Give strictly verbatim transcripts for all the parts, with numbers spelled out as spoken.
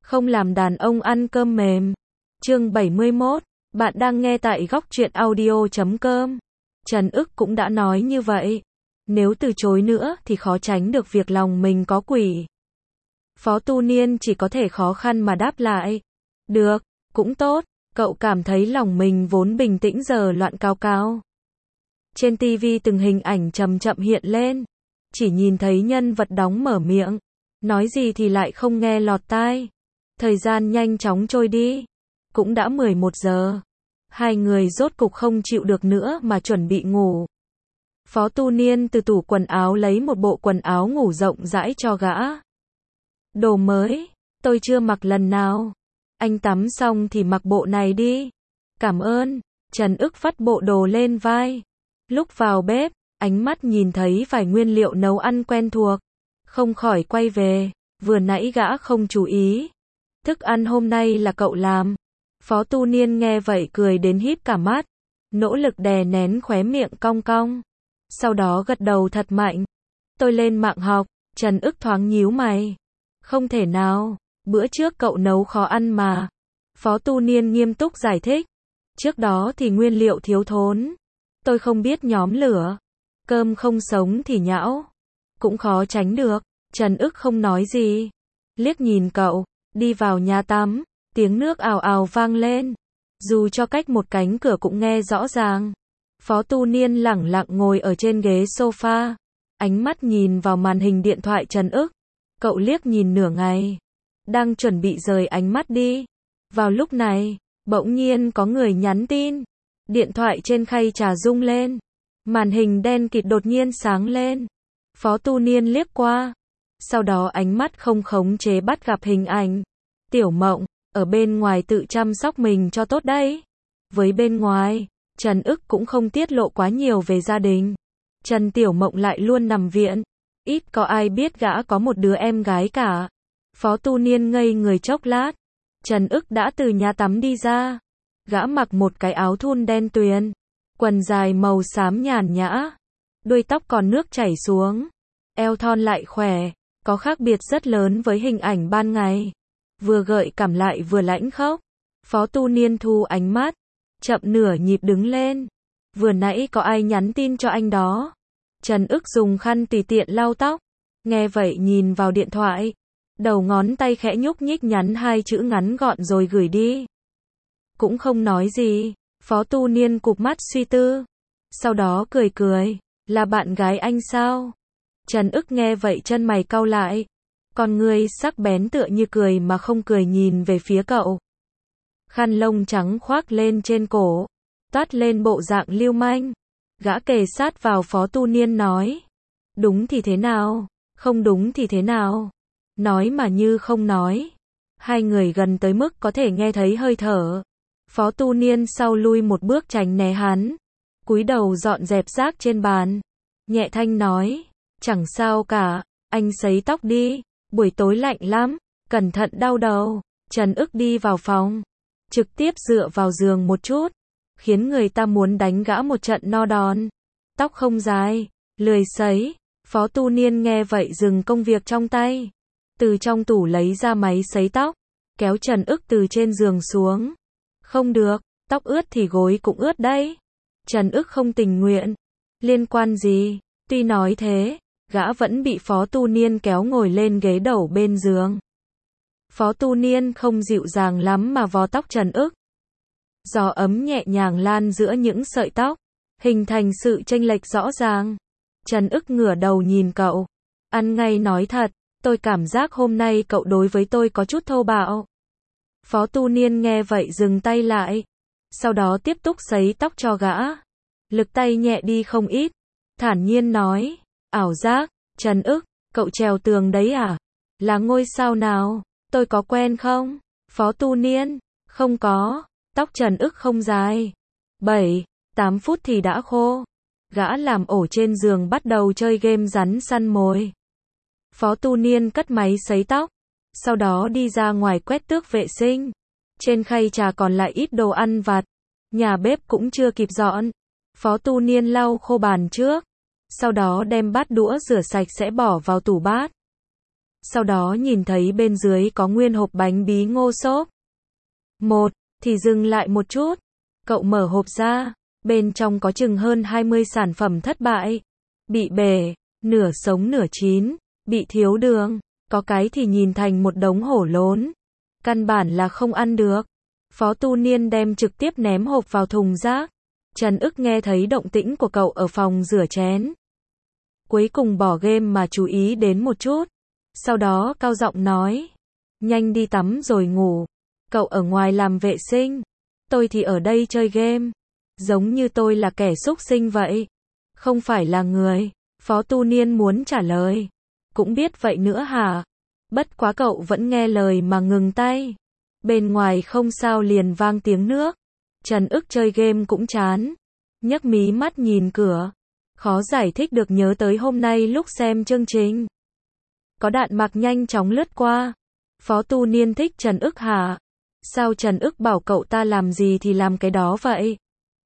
Không làm đàn ông ăn cơm mềm. Chương bảy mươi mốt, bạn đang nghe tại góc truyện audio chấm com. Trần Ức cũng đã nói như vậy. Nếu từ chối nữa thì khó tránh được việc lòng mình có quỷ. Phó Tu Niên chỉ có thể khó khăn mà đáp lại. Được, cũng tốt, cậu cảm thấy lòng mình vốn bình tĩnh giờ loạn cao cao. Trên ti vi từng hình ảnh chậm chậm hiện lên. Chỉ nhìn thấy nhân vật đóng mở miệng. Nói gì thì lại không nghe lọt tai. Thời gian nhanh chóng trôi đi. Cũng đã mười một giờ. Hai người rốt cục không chịu được nữa mà chuẩn bị ngủ. Phó Tu Niên từ tủ quần áo lấy một bộ quần áo ngủ rộng rãi cho gã. Đồ mới, tôi chưa mặc lần nào. Anh tắm xong thì mặc bộ này đi. Cảm ơn. Trần Ức vắt bộ đồ lên vai. Lúc vào bếp, ánh mắt nhìn thấy vài nguyên liệu nấu ăn quen thuộc. Không khỏi quay về, vừa nãy gã không chú ý. Thức ăn hôm nay là cậu làm. Phó Tu Niên nghe vậy cười đến híp cả mắt. Nỗ lực đè nén khóe miệng cong cong. Sau đó gật đầu thật mạnh. Tôi lên mạng học. Trần Ức thoáng nhíu mày. Không thể nào, bữa trước cậu nấu khó ăn mà. Phó Tu Niên nghiêm túc giải thích. Trước đó thì nguyên liệu thiếu thốn. Tôi không biết nhóm lửa. Cơm không sống thì nhão. Cũng khó tránh được. Trần Ức không nói gì. Liếc nhìn cậu, đi vào nhà tắm. Tiếng nước ào ào vang lên. Dù cho cách một cánh cửa cũng nghe rõ ràng. Phó Tu Niên lẳng lặng ngồi ở trên ghế sofa. Ánh mắt nhìn vào màn hình điện thoại Trần Ức. Cậu liếc nhìn nửa ngày. Đang chuẩn bị rời ánh mắt đi. Vào lúc này, bỗng nhiên có người nhắn tin. Điện thoại trên khay trà rung lên. Màn hình đen kịt đột nhiên sáng lên. Phó Tu Niên liếc qua. Sau đó ánh mắt không khống chế bắt gặp hình ảnh. Tiểu Mộng, ở bên ngoài tự chăm sóc mình cho tốt đấy. Với bên ngoài, Trần Ức cũng không tiết lộ quá nhiều về gia đình. Trần Tiểu Mộng lại luôn nằm viện. Ít có ai biết gã có một đứa em gái cả. Phó Tu Niên ngây người chốc lát. Trần Ức đã từ nhà tắm đi ra. Gã mặc một cái áo thun đen tuyền. Quần dài màu xám nhàn nhã. Đuôi tóc còn nước chảy xuống. Eo thon lại khỏe. Có khác biệt rất lớn với hình ảnh ban ngày. Vừa gợi cảm lại vừa lãnh khốc. Phó Tu Niên thu ánh mắt. Chậm nửa nhịp đứng lên. Vừa nãy có ai nhắn tin cho anh đó. Trần Ức dùng khăn tùy tiện lau tóc. Nghe vậy nhìn vào điện thoại. Đầu ngón tay khẽ nhúc nhích nhắn hai chữ ngắn gọn rồi gửi đi. Cũng không nói gì. Phó Tu Niên cụp mắt suy tư. Sau đó cười cười. Là bạn gái anh sao? Trần Ức nghe vậy chân mày cau lại. Con ngươi sắc bén tựa như cười mà không cười nhìn về phía cậu. Khăn lông trắng khoác lên trên cổ. Toát lên bộ dạng lưu manh. Gã kề sát vào Phó Tu Niên nói. Đúng thì thế nào? Không đúng thì thế nào? Nói mà như không nói. Hai người gần tới mức có thể nghe thấy hơi thở. Phó Tu Niên sau lui một bước tránh né hắn. Cúi đầu dọn dẹp rác trên bàn. Nhẹ thanh nói. Chẳng sao cả. Anh sấy tóc đi. Buổi tối lạnh lắm. Cẩn thận đau đầu. Trần Ức đi vào phòng. Trực tiếp dựa vào giường một chút. Khiến người ta muốn đánh gã một trận no đòn. Tóc không dài. Lười sấy. Phó Tu Niên nghe vậy dừng công việc trong tay. Từ trong tủ lấy ra máy sấy tóc. Kéo Trần Ức từ trên giường xuống. Không được. Tóc ướt thì gối cũng ướt đấy. Trần Ức không tình nguyện. Liên quan gì? Tuy nói thế, gã vẫn bị Phó Tu Niên kéo ngồi lên ghế đầu bên giường. Phó Tu Niên không dịu dàng lắm mà vò tóc Trần Ức. Gió ấm nhẹ nhàng lan giữa những sợi tóc, hình thành sự chênh lệch rõ ràng. Trần Ức ngửa đầu nhìn cậu. Ăn ngay nói thật, tôi cảm giác hôm nay cậu đối với tôi có chút thô bạo. Phó Tu Niên nghe vậy dừng tay lại. Sau đó tiếp tục sấy tóc cho gã. Lực tay nhẹ đi không ít. Thản nhiên nói. Ảo giác, Trần Ức, cậu trèo tường đấy à? Là ngôi sao nào? Tôi có quen không? Phó Tu Niên. Không có. Tóc Trần Ức không dài. bảy, tám phút thì đã khô. Gã làm ổ trên giường bắt đầu chơi game rắn săn mồi. Phó Tu Niên cất máy sấy tóc. Sau đó đi ra ngoài quét tước vệ sinh. Trên khay trà còn lại ít đồ ăn vặt. Nhà bếp cũng chưa kịp dọn. Phó Tu Niên lau khô bàn trước. Sau đó đem bát đũa rửa sạch sẽ bỏ vào tủ bát. sau đó nhìn thấy bên dưới có nguyên hộp bánh bí ngô xốp. Một, thì dừng lại một chút. Cậu mở hộp ra, bên trong có chừng hơn hai mươi sản phẩm thất bại. Bị bể, nửa sống nửa chín, bị thiếu đường, có cái thì nhìn thành một đống hổ lốn. Căn bản là không ăn được. Phó Tu Niên đem trực tiếp ném hộp vào thùng rác. Trần Ức nghe thấy động tĩnh của cậu ở phòng rửa chén. Cuối cùng bỏ game mà chú ý đến một chút. Sau đó cao giọng nói. Nhanh đi tắm rồi ngủ. Cậu ở ngoài làm vệ sinh. Tôi thì ở đây chơi game. Giống như tôi là kẻ súc sinh vậy. Không phải là người. Phó Tu Niên muốn trả lời. Cũng biết vậy nữa hả? Bất quá cậu vẫn nghe lời mà ngừng tay. Bên ngoài không sao liền vang tiếng nước. Trần Ức chơi game cũng chán. Nhấc mí mắt nhìn cửa. Khó giải thích được nhớ tới hôm nay lúc xem chương trình. Có đạn mạc nhanh chóng lướt qua. Phó Tu Niên thích Trần Ức hả? Sao Trần Ức bảo cậu ta làm gì thì làm cái đó vậy?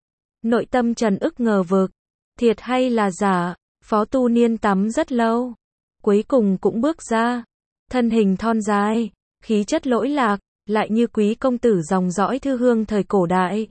Nội tâm Trần Ức ngờ vực. Thiệt hay là giả? Phó Tu Niên tắm rất lâu. Cuối cùng cũng bước ra. Thân hình thon dài, khí chất lỗi lạc, lại như quý công tử dòng dõi thư hương thời cổ đại.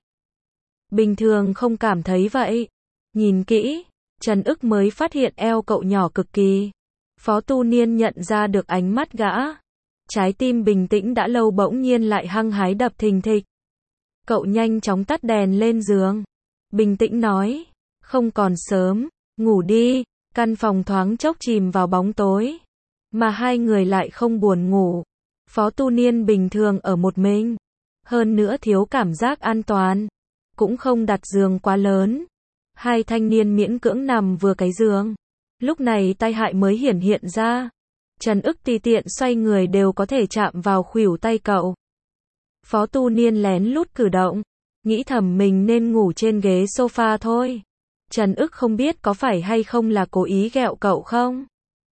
Bình thường không cảm thấy vậy. Nhìn kỹ, Trần Ức mới phát hiện eo cậu nhỏ cực kỳ. Phó Tu Niên nhận ra được ánh mắt gã. Trái tim bình tĩnh đã lâu bỗng nhiên lại hăng hái đập thình thịch. Cậu nhanh chóng tắt đèn lên giường. Bình tĩnh nói, không còn sớm, ngủ đi. Căn phòng thoáng chốc chìm vào bóng tối. Mà hai người lại không buồn ngủ. Phó Tu Niên bình thường ở một mình. Hơn nữa thiếu cảm giác an toàn. Cũng không đặt giường quá lớn. Hai thanh niên miễn cưỡng nằm vừa cái giường. Lúc này tai hại mới hiển hiện ra. Trần Ức tùy tiện xoay người đều có thể chạm vào khuỷu tay cậu. Phó Tu Niên lén lút cử động. Nghĩ thầm mình nên ngủ trên ghế sofa thôi. Trần Ức không biết có phải hay không là cố ý ghẹo cậu không.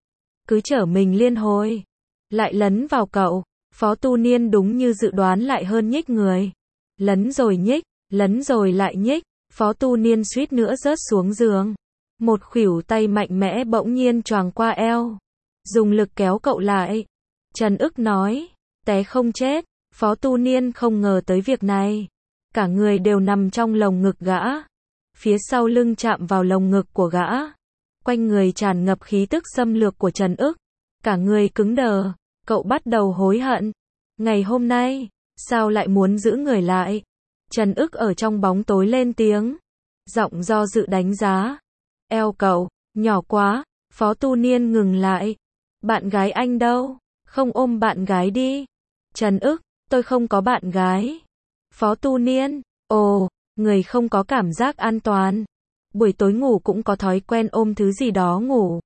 Cứ chở mình liên hồi. Lại lấn vào cậu. Phó Tu Niên đúng như dự đoán lại hơn nhích người. Lấn rồi nhích, lấn rồi lại nhích. Phó Tu Niên suýt nữa rớt xuống giường. Một khuỷu tay mạnh mẽ bỗng nhiên choàng qua eo. Dùng lực kéo cậu lại. Trần Ức nói, té không chết. Phó Tu Niên không ngờ tới việc này. Cả người đều nằm trong lồng ngực gã. Phía sau lưng chạm vào lồng ngực của gã. Quanh người tràn ngập khí tức xâm lược của Trần Ức. Cả người cứng đờ. Cậu bắt đầu hối hận. Ngày hôm nay, sao lại muốn giữ người lại? Trần Ức ở trong bóng tối lên tiếng. Giọng do dự đánh giá. Eo cậu, nhỏ quá. Phó Tu Niên ngừng lại. Bạn gái anh đâu? Không ôm bạn gái đi. Trần Ức, tôi không có bạn gái. Phó Tu Niên, ồ, người không có cảm giác an toàn. Buổi tối ngủ cũng có thói quen ôm thứ gì đó ngủ.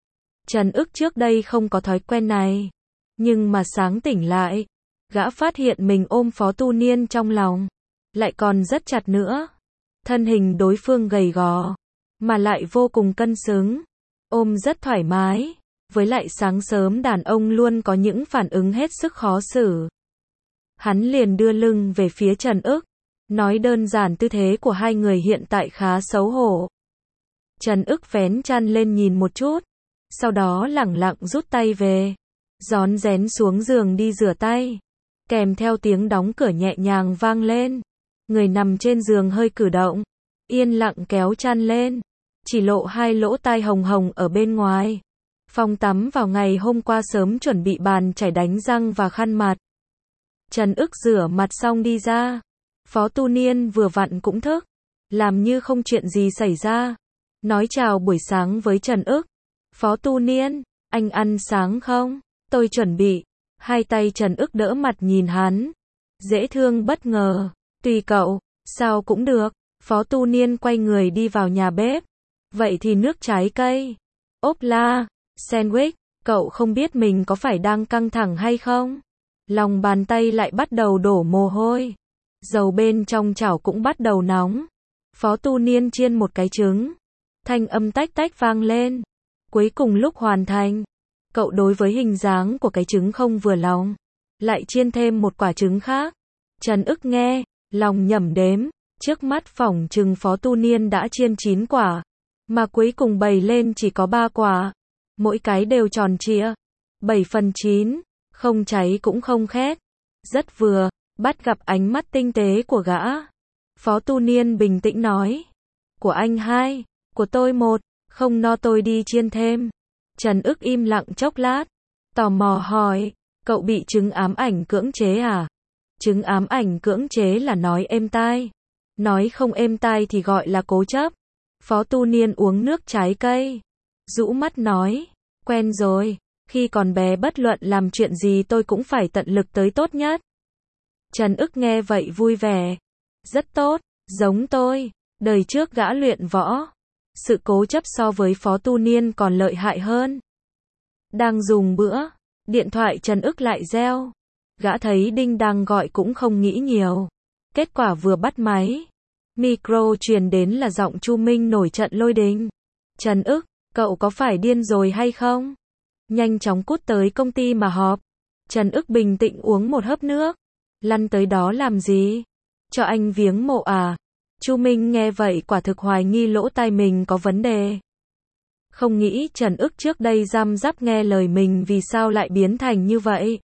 Trần Ức trước đây không có thói quen này. Nhưng mà sáng tỉnh lại, gã phát hiện mình ôm Phó Tu Niên trong lòng. Lại còn rất chặt nữa. Thân hình đối phương gầy gò, mà lại vô cùng cân xứng. Ôm rất thoải mái. Với lại sáng sớm đàn ông luôn có những phản ứng hết sức khó xử. Hắn liền đưa lưng về phía Trần Ức. Nói đơn giản tư thế của hai người hiện tại khá xấu hổ. Trần Ức vén chăn lên nhìn một chút. Sau đó lẳng lặng rút tay về. Rón rén xuống giường đi rửa tay. Kèm theo tiếng đóng cửa nhẹ nhàng vang lên. Người nằm trên giường hơi cử động. Yên lặng kéo chăn lên. Chỉ lộ hai lỗ tai hồng hồng ở bên ngoài. Phòng tắm vào ngày hôm qua sớm chuẩn bị bàn chải đánh răng và khăn mặt. Trần Ức rửa mặt xong đi ra. Phó Tu Niên vừa vặn cũng thức. Làm như không chuyện gì xảy ra. Nói chào buổi sáng với Trần Ức. Phó Tu Niên, anh ăn sáng không? Tôi chuẩn bị. Hai tay Trần Ức đỡ mặt nhìn hắn. Dễ thương bất ngờ. Tùy cậu, sao cũng được. Phó Tu Niên quay người đi vào nhà bếp. Vậy thì nước trái cây. Ốp la. Sandwich. Cậu không biết mình có phải đang căng thẳng hay không? Lòng bàn tay lại bắt đầu đổ mồ hôi. Dầu bên trong chảo cũng bắt đầu nóng. Phó Tu Niên chiên một cái trứng. Thanh âm tách tách vang lên. Cuối cùng lúc hoàn thành, cậu đối với hình dáng của cái trứng không vừa lòng. Lại chiên thêm một quả trứng khác. Trần Ức nghe, lòng nhẩm đếm. Trước mắt phỏng chừng Phó Tu Niên đã chiên chín quả. Mà cuối cùng bày lên chỉ có ba quả. Mỗi cái đều tròn trịa. bảy phần chín, không cháy cũng không khét. Rất vừa, bắt gặp ánh mắt tinh tế của gã. Phó Tu Niên bình tĩnh nói. Của anh hai, của tôi một, không no tôi đi chiên thêm. Trần Ức im lặng chốc lát, tò mò hỏi, cậu bị chứng ám ảnh cưỡng chế à? Chứng ám ảnh cưỡng chế là nói êm tai. Nói không êm tai thì gọi là cố chấp. Phó Tu Niên uống nước trái cây. Rũ mắt nói, quen rồi, khi còn bé bất luận làm chuyện gì tôi cũng phải tận lực tới tốt nhất. Trần Ức nghe vậy vui vẻ. Rất tốt, giống tôi, đời trước gã luyện võ. Sự cố chấp so với Phó Tu Niên còn lợi hại hơn. Đang dùng bữa, điện thoại Trần Ức lại reo. Gã thấy đinh đang gọi cũng không nghĩ nhiều. Kết quả vừa bắt máy, micro truyền đến là giọng Chu Minh nổi trận lôi đình. Trần Ức, cậu có phải điên rồi hay không? Nhanh chóng cút tới công ty mà họp. Trần Ức bình tĩnh uống một hớp nước. Lăn tới đó làm gì? Cho anh viếng mộ à? Chu Minh nghe vậy quả thực hoài nghi lỗ tai mình có vấn đề. Không nghĩ Trần Ức trước đây răm rắp nghe lời mình vì sao lại biến thành như vậy.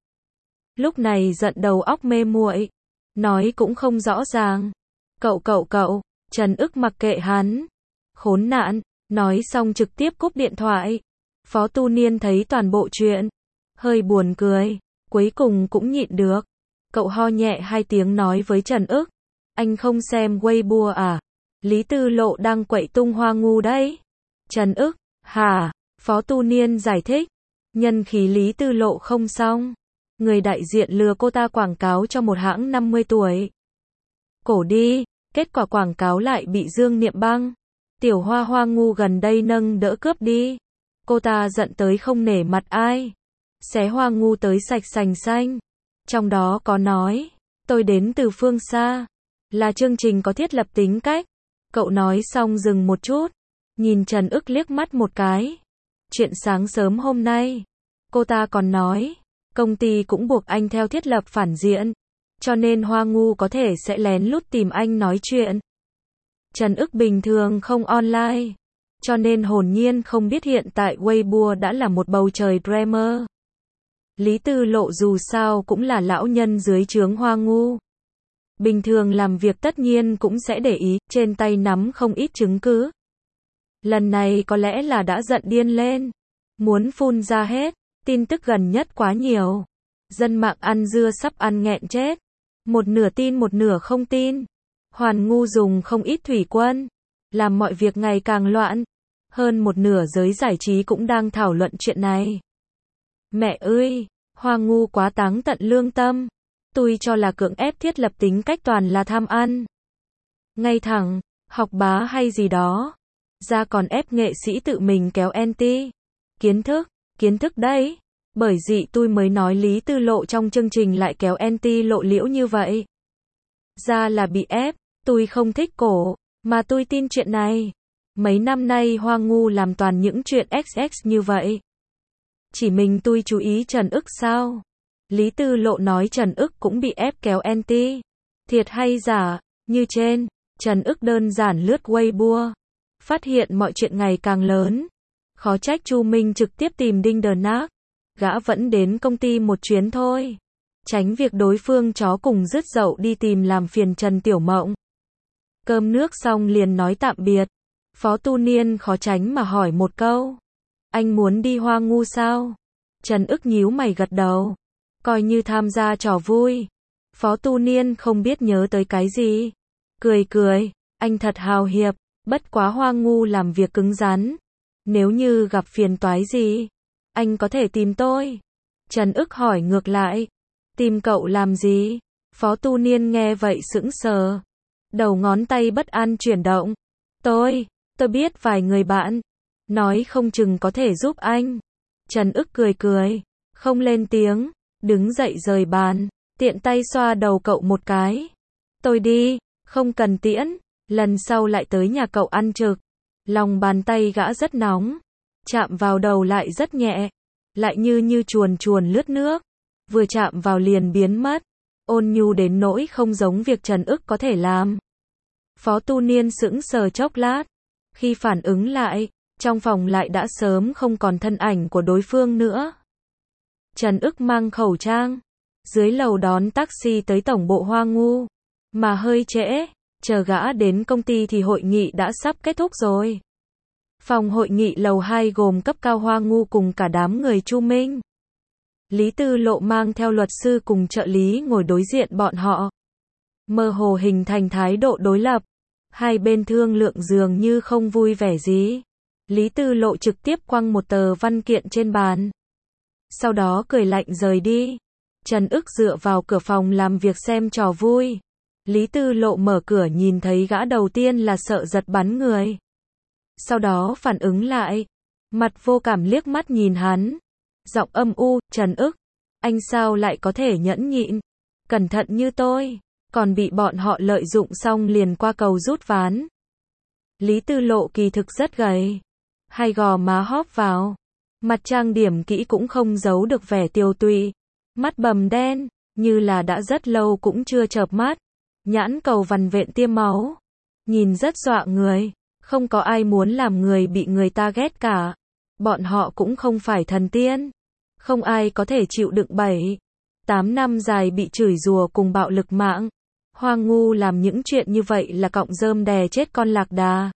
Lúc này giận đầu óc mê muội, nói cũng không rõ ràng. Cậu cậu cậu, Trần Ức mặc kệ hắn. Khốn nạn, nói xong trực tiếp cúp điện thoại. Phó Tu Niên thấy toàn bộ chuyện, hơi buồn cười, cuối cùng cũng nhịn được. Cậu ho nhẹ hai tiếng nói với Trần Ức. Anh không xem Weibo à? Lý Tư Lộ đang quậy tung Hoa Ngu đấy. Trần Ức, hả? Phó Tu Niên giải thích. Nhân khí Lý Tư Lộ không xong. Người đại diện lừa cô ta quảng cáo cho một hãng năm mươi tuổi. Cổ đi, kết quả quảng cáo lại bị Dương Niệm băng. Tiểu Hoa Hoa Ngu gần đây nâng đỡ cướp đi. Cô ta giận tới không nể mặt ai. Xé Hoa Ngu tới sạch sành xanh. Trong đó có nói, tôi đến từ phương xa. Là chương trình có thiết lập tính cách. Cậu nói xong dừng một chút. Nhìn Trần Ức liếc mắt một cái. Chuyện sáng sớm hôm nay. Cô ta còn nói, công ty cũng buộc anh theo thiết lập phản diện. Cho nên Hoa Ngu có thể sẽ lén lút tìm anh nói chuyện. Trần Ức bình thường không online. Cho nên hồn nhiên không biết hiện tại Weibo đã là một bầu trời drama. Lý Tư Lộ dù sao cũng là lão nhân dưới trướng Hoa Ngu. Bình thường làm việc tất nhiên cũng sẽ để ý, trên tay nắm không ít chứng cứ. Lần này có lẽ là đã giận điên lên. Muốn phun ra hết, tin tức gần nhất quá nhiều. Dân mạng ăn dưa sắp ăn nghẹn chết. Một nửa tin một nửa không tin. Hoàn Ngu dùng không ít thủy quân. Làm mọi việc ngày càng loạn. Hơn một nửa giới giải trí cũng đang thảo luận chuyện này. Mẹ ơi, Hoa Ngu quá táng tận lương tâm. Tôi cho là cưỡng ép thiết lập tính cách toàn là tham ăn. Ngay thẳng, học bá hay gì đó. Ra còn ép nghệ sĩ tự mình kéo anti. Kiến thức, kiến thức đấy. Bởi dị tôi mới nói Lý Tư Lộ trong chương trình lại kéo anti lộ liễu như vậy. Ra là bị ép, tôi không thích cổ, mà tôi tin chuyện này. Mấy năm nay Hoa Ngu làm toàn những chuyện ích ích như vậy. Chỉ mình tôi chú ý Trần Ức sao? Lý Tư Lộ nói Trần Ức cũng bị ép kéo anti. Thiệt hay giả? Như trên, Trần Ức đơn giản lướt Weibo. Phát hiện mọi chuyện ngày càng lớn. Khó trách Chu Minh trực tiếp tìm Đinh Đờ Nác. Gã vẫn đến công ty một chuyến thôi. Tránh việc đối phương chó cùng rứt dậu đi tìm làm phiền Trần Tiểu Mộng. Cơm nước xong liền nói tạm biệt. Phó Tu Niên khó tránh mà hỏi một câu. Anh muốn đi Hoa Ngu sao? Trần Ức nhíu mày gật đầu. Coi như tham gia trò vui. Phó Tu Niên không biết nhớ tới cái gì. Cười cười, anh thật hào hiệp. Bất quá Hoa Ngu làm việc cứng rắn. Nếu như gặp phiền toái gì, anh có thể tìm tôi. Trần Ức hỏi ngược lại. Tìm cậu làm gì? Phó Tu Niên nghe vậy sững sờ. Đầu ngón tay bất an chuyển động. Tôi, tôi biết vài người bạn. Nói không chừng có thể giúp anh. Trần Ức cười cười. Không lên tiếng. Đứng dậy rời bàn. Tiện tay xoa đầu cậu một cái. Tôi đi, không cần tiễn. Lần sau lại tới nhà cậu ăn trực. Lòng bàn tay gã rất nóng. Chạm vào đầu lại rất nhẹ. Lại như như chuồn chuồn lướt nước. Vừa chạm vào liền biến mất. Ôn nhu đến nỗi không giống việc Trần Ức có thể làm. Phó Tu Niên sững sờ chốc lát. Khi phản ứng lại, trong phòng lại đã sớm không còn thân ảnh của đối phương nữa. Trần Ức mang khẩu trang. Dưới lầu đón taxi tới tổng bộ Hoa Ngu. Mà hơi trễ, chờ gã đến công ty thì hội nghị đã sắp kết thúc rồi. Phòng hội nghị lầu hai gồm cấp cao Hoa Ngu cùng cả đám người Chu Minh. Lý Tư Lộ mang theo luật sư cùng trợ lý ngồi đối diện bọn họ. Mơ hồ hình thành thái độ đối lập. Hai bên thương lượng dường như không vui vẻ gì. Lý Tư Lộ trực tiếp quăng một tờ văn kiện trên bàn. Sau đó cười lạnh rời đi. Trần Ức dựa vào cửa phòng làm việc xem trò vui. Lý Tư Lộ mở cửa nhìn thấy gã đầu tiên là sợ giật bắn người. Sau đó phản ứng lại. Mặt vô cảm liếc mắt nhìn hắn. Giọng âm u, Trần Ức. Anh sao lại có thể nhẫn nhịn. Cẩn thận như tôi. Còn bị bọn họ lợi dụng xong liền qua cầu rút ván. Lý Tư Lộ kỳ thực rất gầy. Hai gò má hóp vào. Mặt trang điểm kỹ cũng không giấu được vẻ tiều tụy. Mắt bầm đen, như là đã rất lâu cũng chưa chợp mắt. Nhãn cầu vằn vện tiêm máu. Nhìn rất dọa người. Không có ai muốn làm người bị người ta ghét cả. Bọn họ cũng không phải thần tiên. Không ai có thể chịu đựng bảy, tám năm dài bị chửi rủa cùng bạo lực mạng. Hoa Ngu làm những chuyện như vậy là cọng rơm đè chết con lạc đà.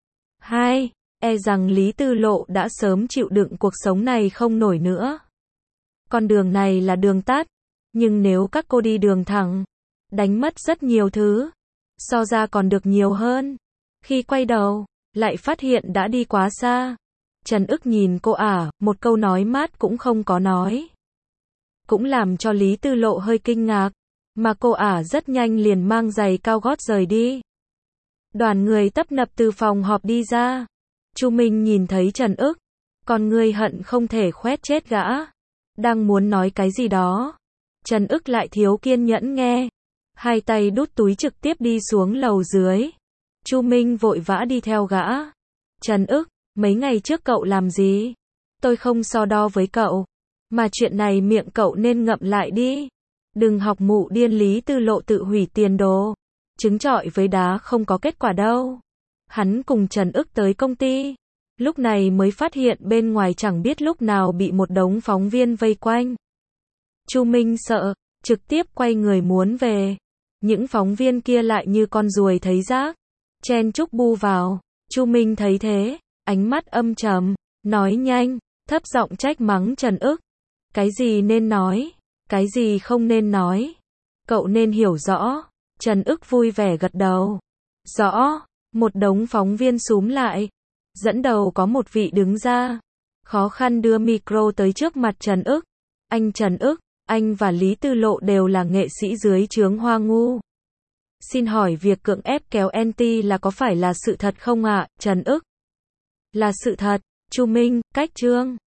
Hai, e rằng Lý Tư Lộ đã sớm chịu đựng cuộc sống này không nổi nữa. Con đường này là đường tắt, nhưng nếu các cô đi đường thẳng, đánh mất rất nhiều thứ, so ra còn được nhiều hơn. Khi quay đầu, lại phát hiện đã đi quá xa. Trần Ức nhìn cô ả, một câu nói mát cũng không có nói. Cũng làm cho Lý Tư Lộ hơi kinh ngạc, mà cô ả rất nhanh liền mang giày cao gót rời đi. Đoàn người tấp nập từ phòng họp đi ra. Chu Minh nhìn thấy Trần Ức, còn người hận không thể khoét chết gã. Đang muốn nói cái gì đó. Trần Ức lại thiếu kiên nhẫn nghe. Hai tay đút túi trực tiếp đi xuống lầu dưới. Chu Minh vội vã đi theo gã. Trần Ức, mấy ngày trước cậu làm gì? Tôi không so đo với cậu. Mà chuyện này miệng cậu nên ngậm lại đi. Đừng học mụ điên. Lý Tư Lộ tự hủy tiền đồ. Trứng trọi với đá không có kết quả đâu. Hắn cùng Trần Ức tới công ty. Lúc này mới phát hiện bên ngoài chẳng biết lúc nào bị một đống phóng viên vây quanh. Chu Minh sợ, trực tiếp quay người muốn về. Những phóng viên kia lại như con ruồi thấy rác, chen chúc bu vào. Chu Minh thấy thế, ánh mắt âm trầm, nói nhanh, thấp giọng trách mắng Trần Ức. Cái gì nên nói, cái gì không nên nói. Cậu nên hiểu rõ. Trần Ức vui vẻ gật đầu. Rõ. Một đống phóng viên xúm lại. Dẫn đầu có một vị đứng ra. Khó khăn đưa micro tới trước mặt Trần Ức. Anh Trần Ức, anh và Lý Tư Lộ đều là nghệ sĩ dưới trướng Hoa Ngu. Xin hỏi việc cưỡng ép kéo anti là có phải là sự thật không ạ? Trần Ức. Là sự thật. Chu Minh, cách trương.